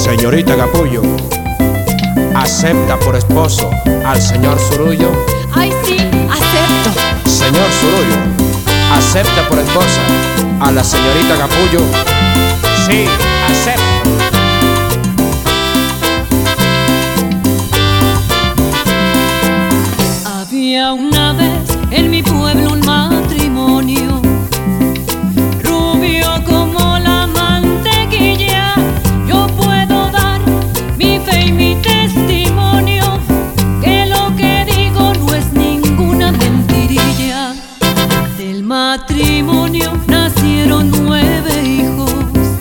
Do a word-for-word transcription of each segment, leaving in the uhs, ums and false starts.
Señorita Capullo, ¿acepta por esposo al señor Zurullo? Ay, sí, acepto. Señor Zurullo, ¿acepta por esposa a la señorita Capullo? Sí, acepto. Había una vez en mi pueblo un matrimonio, rubio como la mantequilla. Yo puedo dar mi fe y mi testimonio, que lo que digo no es ninguna mentirilla. Del matrimonio nacieron nueve hijos,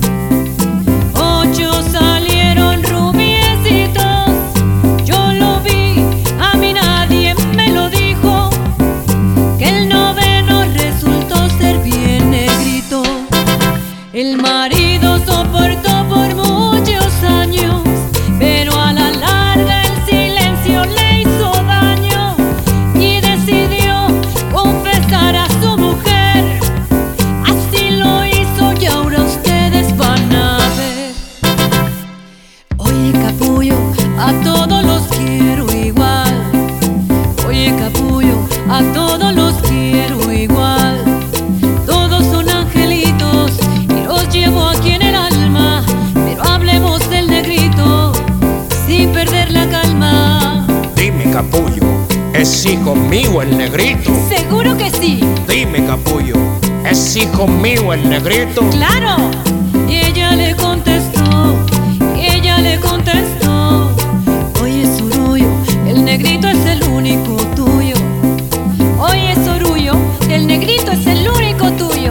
ocho salieron rubiecitos. Yo lo vi, a mí nadie me lo dijo, que el noveno resultó ser bien negrito. El marido soportó por muchos años, pero a la larga el silencio le hizo daño y decidió confesar a su mujer. Así lo hizo y ahora ustedes van a ver. Oye, Capullo, a todos los quiero igual. Oye, Capullo, a todos los quiero igual. Todos son angelitos y los llevo aquí en el alma, pero hablemos del negrito sin perder la calma. Dime, Capullo, ¿es hijo mío el negrito? Seguro que sí. Dime, Capullo, ¿es hijo mío el negrito? ¡Claro! Y ella le contestó, y ella le contestó: oye, Zurullo, el negrito es el único tuyo. Oye, Zurullo, el negrito es el único tuyo.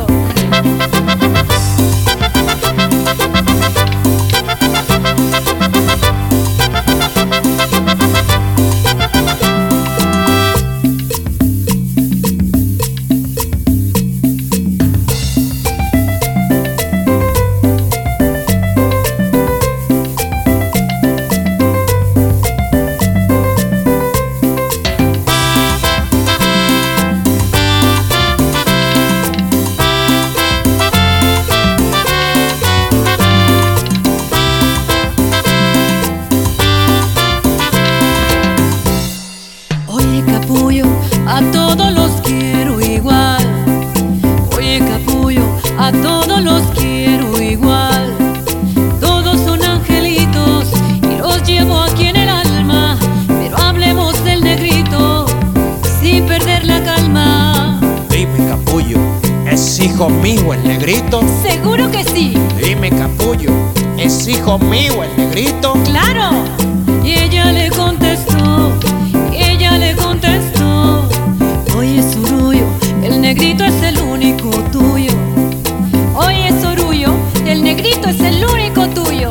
Oye, Capullo, a todos los quiero igual. Oye, Capullo, a todos los quiero igual. Todos son angelitos y los llevo aquí en el alma, pero hablemos del negrito sin perder la calma. Dime, Capullo, ¿es hijo mío el negrito? Seguro que sí. Dime, Capullo, ¿es hijo mío el negrito? ¡Claro! Y ella le contestó, y ella le contestó: oye, Zurullo, el negrito es el único tuyo. Oye, Zurullo, el negrito es el único tuyo.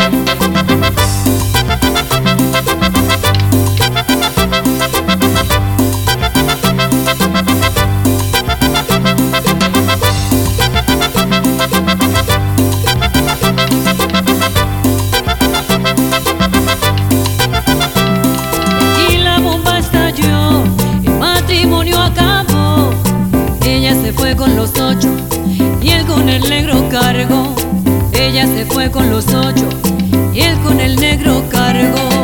Y la bomba estalló, el matrimonio acabó. Ella se fue con los ocho y él con el negro cargo. Ella se fue con los ocho y él con el negro cargo.